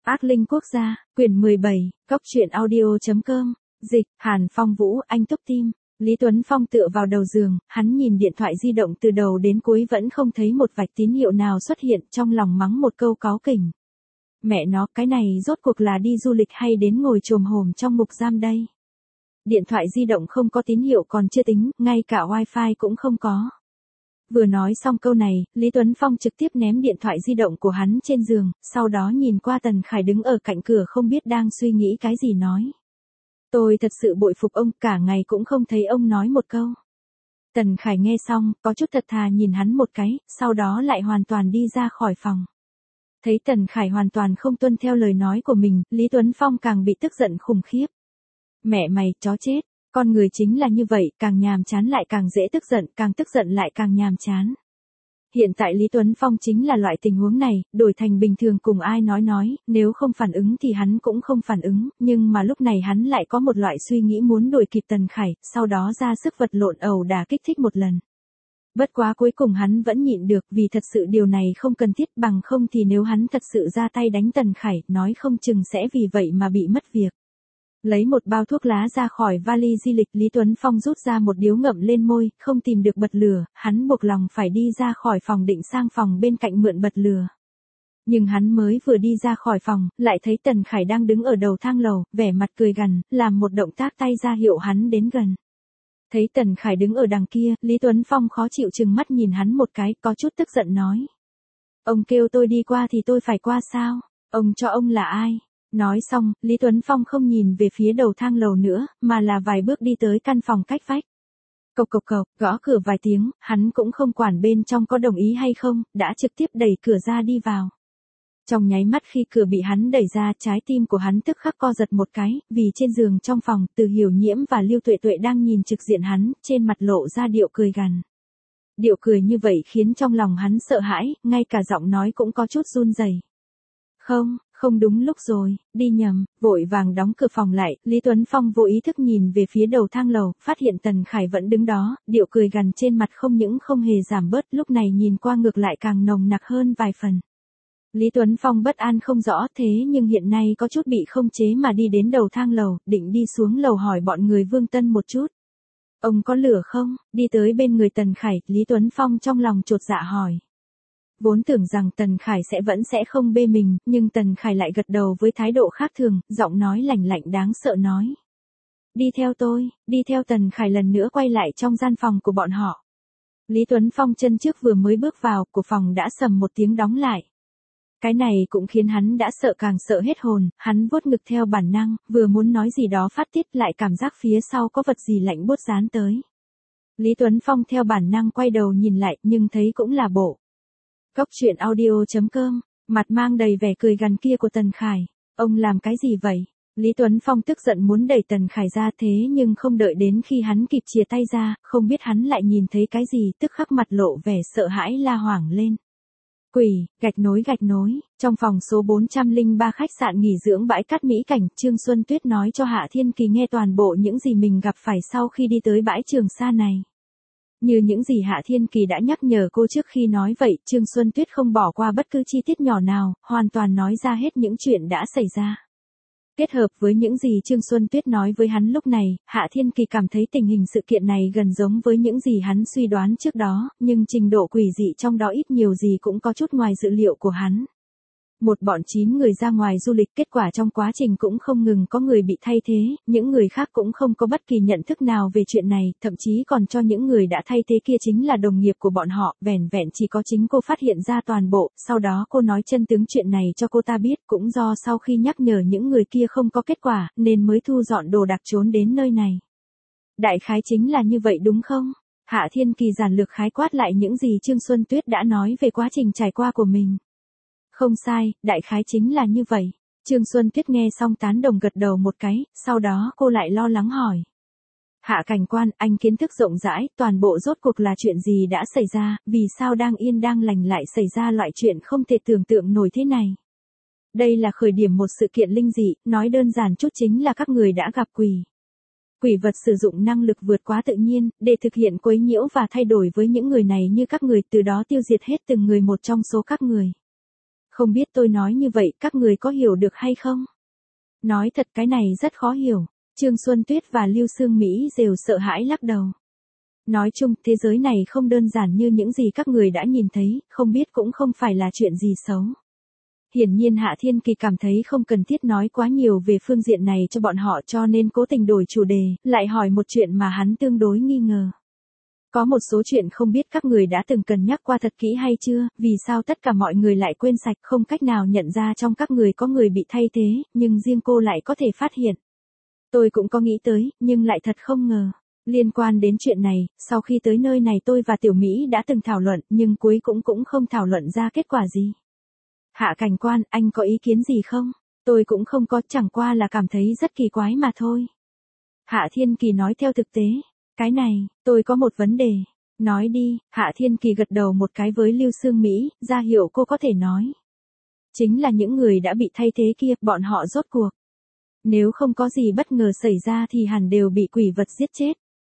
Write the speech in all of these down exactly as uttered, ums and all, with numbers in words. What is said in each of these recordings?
Ác linh quốc gia, quyển mười bảy, góc truyện audio.com, dịch, Hàn Phong Vũ, anh Túc Tim. Lý Tuấn Phong tựa vào đầu giường, hắn nhìn điện thoại di động từ đầu đến cuối vẫn không thấy một vạch tín hiệu nào xuất hiện, trong lòng mắng một câu cáu kỉnh. Mẹ nó, cái này rốt cuộc là đi du lịch hay đến ngồi chồm hổm trong ngục giam đây? Điện thoại di động không có tín hiệu còn chưa tính, ngay cả wifi cũng không có. Vừa nói xong câu này, Lý Tuấn Phong trực tiếp ném điện thoại di động của hắn trên giường, sau đó nhìn qua Tần Khải đứng ở cạnh cửa không biết đang suy nghĩ cái gì nói. Tôi thật sự bội phục ông, cả ngày cũng không thấy ông nói một câu. Tần Khải nghe xong, có chút thật thà nhìn hắn một cái, sau đó lại hoàn toàn đi ra khỏi phòng. Thấy Tần Khải hoàn toàn không tuân theo lời nói của mình, Lý Tuấn Phong càng bị tức giận khủng khiếp. Mẹ mày, chó chết, con người chính là như vậy, càng nhàm chán lại càng dễ tức giận, càng tức giận lại càng nhàm chán. Hiện tại Lý Tuấn Phong chính là loại tình huống này, đổi thành bình thường cùng ai nói nói, nếu không phản ứng thì hắn cũng không phản ứng, nhưng mà lúc này hắn lại có một loại suy nghĩ muốn đuổi kịp Tần Khải, sau đó ra sức vật lộn ẩu đả kích thích một lần. Bất quá cuối cùng hắn vẫn nhịn được vì thật sự điều này không cần thiết, bằng không thì nếu hắn thật sự ra tay đánh Tần Khải, nói không chừng sẽ vì vậy mà bị mất việc. Lấy một bao thuốc lá ra khỏi vali di lịch, Lý Tuấn Phong rút ra một điếu ngậm lên môi, không tìm được bật lửa, hắn buộc lòng phải đi ra khỏi phòng định sang phòng bên cạnh mượn bật lửa. Nhưng hắn mới vừa đi ra khỏi phòng, lại thấy Tần Khải đang đứng ở đầu thang lầu, vẻ mặt cười gằn, làm một động tác tay ra hiệu hắn đến gần. Thấy Tần Khải đứng ở đằng kia, Lý Tuấn Phong khó chịu chừng mắt nhìn hắn một cái, có chút tức giận nói. Ông kêu tôi đi qua thì tôi phải qua sao? Ông cho ông là ai? Nói xong, Lý Tuấn Phong không nhìn về phía đầu thang lầu nữa, mà là vài bước đi tới căn phòng cách vách. Cộc cộc cộc, gõ cửa vài tiếng, hắn cũng không quản bên trong có đồng ý hay không, đã trực tiếp đẩy cửa ra đi vào. Trong nháy mắt khi cửa bị hắn đẩy ra, trái tim của hắn tức khắc co giật một cái, vì trên giường trong phòng, Từ Hiểu Nhiễm và Lưu Tuệ Tuệ đang nhìn trực diện hắn, trên mặt lộ ra điệu cười gằn. Điệu cười như vậy khiến trong lòng hắn sợ hãi, ngay cả giọng nói cũng có chút run rẩy. Không, không đúng lúc rồi, đi nhầm, vội vàng đóng cửa phòng lại, Lý Tuấn Phong vô ý thức nhìn về phía đầu thang lầu, phát hiện Tần Khải vẫn đứng đó, điệu cười gằn trên mặt không những không hề giảm bớt, lúc này nhìn qua ngược lại càng nồng nặc hơn vài phần. Lý Tuấn Phong bất an không rõ thế nhưng hiện nay có chút bị không chế mà đi đến đầu thang lầu, định đi xuống lầu hỏi bọn người Vương Tân một chút. Ông có lửa không? Đi tới bên người Tần Khải, Lý Tuấn Phong trong lòng chột dạ hỏi. Vốn tưởng rằng Tần Khải sẽ vẫn sẽ không bê mình, nhưng Tần Khải lại gật đầu với thái độ khác thường, giọng nói lạnh lạnh đáng sợ nói. Đi theo tôi, đi theo Tần Khải lần nữa quay lại trong gian phòng của bọn họ. Lý Tuấn Phong chân trước vừa mới bước vào, của phòng đã sầm một tiếng đóng lại. Cái này cũng khiến hắn đã sợ càng sợ hết hồn, hắn vuốt ngực theo bản năng, vừa muốn nói gì đó phát tiết lại cảm giác phía sau có vật gì lạnh buốt dán tới. Lý Tuấn Phong theo bản năng quay đầu nhìn lại, nhưng thấy cũng là bộ. Góc truyện audio.com, mặt mang đầy vẻ cười gằn kia của Tần Khải. Ông làm cái gì vậy? Lý Tuấn Phong tức giận muốn đẩy Tần Khải ra thế nhưng không đợi đến khi hắn kịp chìa tay ra, không biết hắn lại nhìn thấy cái gì, tức khắc mặt lộ vẻ sợ hãi la hoảng lên. Quỷ, gạch nối gạch nối, trong phòng số bốn trăm lẻ ba khách sạn nghỉ dưỡng bãi cát mỹ cảnh, Trương Xuân Tuyết nói cho Hạ Thiên Kỳ nghe toàn bộ những gì mình gặp phải sau khi đi tới bãi Trường Sa này. Như những gì Hạ Thiên Kỳ đã nhắc nhở cô trước khi nói vậy, Trương Xuân Tuyết không bỏ qua bất cứ chi tiết nhỏ nào, hoàn toàn nói ra hết những chuyện đã xảy ra. Kết hợp với những gì Trương Xuân Tuyết nói với hắn lúc này, Hạ Thiên Kỳ cảm thấy tình hình sự kiện này gần giống với những gì hắn suy đoán trước đó, nhưng trình độ quỷ dị trong đó ít nhiều gì cũng có chút ngoài dự liệu của hắn. Một bọn chín người ra ngoài du lịch, kết quả trong quá trình cũng không ngừng có người bị thay thế, những người khác cũng không có bất kỳ nhận thức nào về chuyện này, thậm chí còn cho những người đã thay thế kia chính là đồng nghiệp của bọn họ, vẻn vẹn chỉ có chính cô phát hiện ra toàn bộ, sau đó cô nói chân tướng chuyện này cho cô ta biết, cũng do sau khi nhắc nhở những người kia không có kết quả, nên mới thu dọn đồ đạc trốn đến nơi này. Đại khái chính là như vậy đúng không? Hạ Thiên Kỳ giản lược khái quát lại những gì Trương Xuân Tuyết đã nói về quá trình trải qua của mình. Không sai, đại khái chính là như vậy. Trương Xuân Tuyết nghe xong tán đồng gật đầu một cái, sau đó cô lại lo lắng hỏi. Hạ cảnh quan, anh kiến thức rộng rãi, toàn bộ rốt cuộc là chuyện gì đã xảy ra, vì sao đang yên đang lành lại xảy ra loại chuyện không thể tưởng tượng nổi thế này. Đây là khởi điểm một sự kiện linh dị, nói đơn giản chút chính là các người đã gặp quỷ. Quỷ vật sử dụng năng lực vượt quá tự nhiên, để thực hiện quấy nhiễu và thay đổi với những người này như các người, từ đó tiêu diệt hết từng người một trong số các người. Không biết tôi nói như vậy các người có hiểu được hay không? Nói thật cái này rất khó hiểu. Trương Xuân Tuyết và Lưu Sương Mỹ đều sợ hãi lắc đầu. Nói chung, thế giới này không đơn giản như những gì các người đã nhìn thấy, không biết cũng không phải là chuyện gì xấu. Hiển nhiên Hạ Thiên Kỳ cảm thấy không cần thiết nói quá nhiều về phương diện này cho bọn họ cho nên cố tình đổi chủ đề, lại hỏi một chuyện mà hắn tương đối nghi ngờ. Có một số chuyện không biết các người đã từng cân nhắc qua thật kỹ hay chưa, vì sao tất cả mọi người lại quên sạch không cách nào nhận ra trong các người có người bị thay thế, nhưng riêng cô lại có thể phát hiện. Tôi cũng có nghĩ tới, nhưng lại thật không ngờ. Liên quan đến chuyện này, sau khi tới nơi này tôi và Tiểu Mỹ đã từng thảo luận nhưng cuối cũng cũng không thảo luận ra kết quả gì. Hạ cảnh quan, anh có ý kiến gì không? Tôi cũng không có, chẳng qua là cảm thấy rất kỳ quái mà thôi. Hạ Thiên Kỳ nói theo thực tế. Cái này, tôi có một vấn đề. Nói đi, Hạ Thiên Kỳ gật đầu một cái với Lưu Sương Mỹ, ra hiệu cô có thể nói. Chính là những người đã bị thay thế kia, bọn họ rốt cuộc. Nếu không có gì bất ngờ xảy ra thì hẳn đều bị quỷ vật giết chết.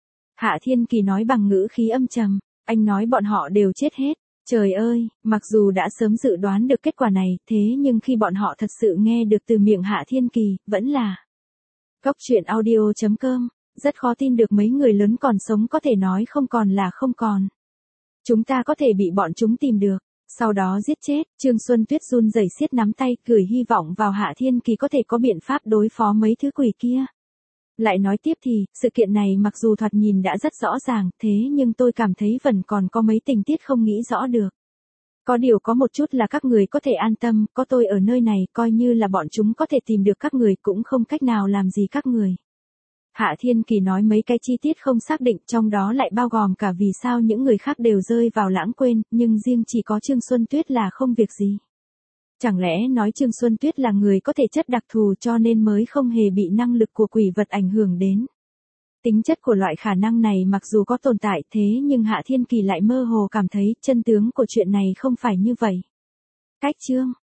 Hạ Thiên Kỳ nói bằng ngữ khí âm trầm, anh nói bọn họ đều chết hết. Trời ơi, mặc dù đã sớm dự đoán được kết quả này, thế nhưng khi bọn họ thật sự nghe được từ miệng Hạ Thiên Kỳ, vẫn là. Cốc truyện audio chấm com, rất khó tin được mấy người lớn còn sống có thể nói không còn là không còn. Chúng ta có thể bị bọn chúng tìm được, sau đó giết chết. Trương Xuân Tuyết run rẩy siết nắm tay, gửi hy vọng vào Hạ Thiên Kỳ có thể có biện pháp đối phó mấy thứ quỷ kia. Lại nói tiếp thì, sự kiện này mặc dù thoạt nhìn đã rất rõ ràng, thế nhưng tôi cảm thấy vẫn còn có mấy tình tiết không nghĩ rõ được. Có điều có một chút là các người có thể an tâm, có tôi ở nơi này, coi như là bọn chúng có thể tìm được các người cũng không cách nào làm gì các người. Hạ Thiên Kỳ nói mấy cái chi tiết không xác định, trong đó lại bao gồm cả vì sao những người khác đều rơi vào lãng quên, nhưng riêng chỉ có Trương Xuân Tuyết là không việc gì. Chẳng lẽ nói Trương Xuân Tuyết là người có thể chất đặc thù cho nên mới không hề bị năng lực của quỷ vật ảnh hưởng đến. Tính chất của loại khả năng này mặc dù có tồn tại thế nhưng Hạ Thiên Kỳ lại mơ hồ cảm thấy chân tướng của chuyện này không phải như vậy. Cách chương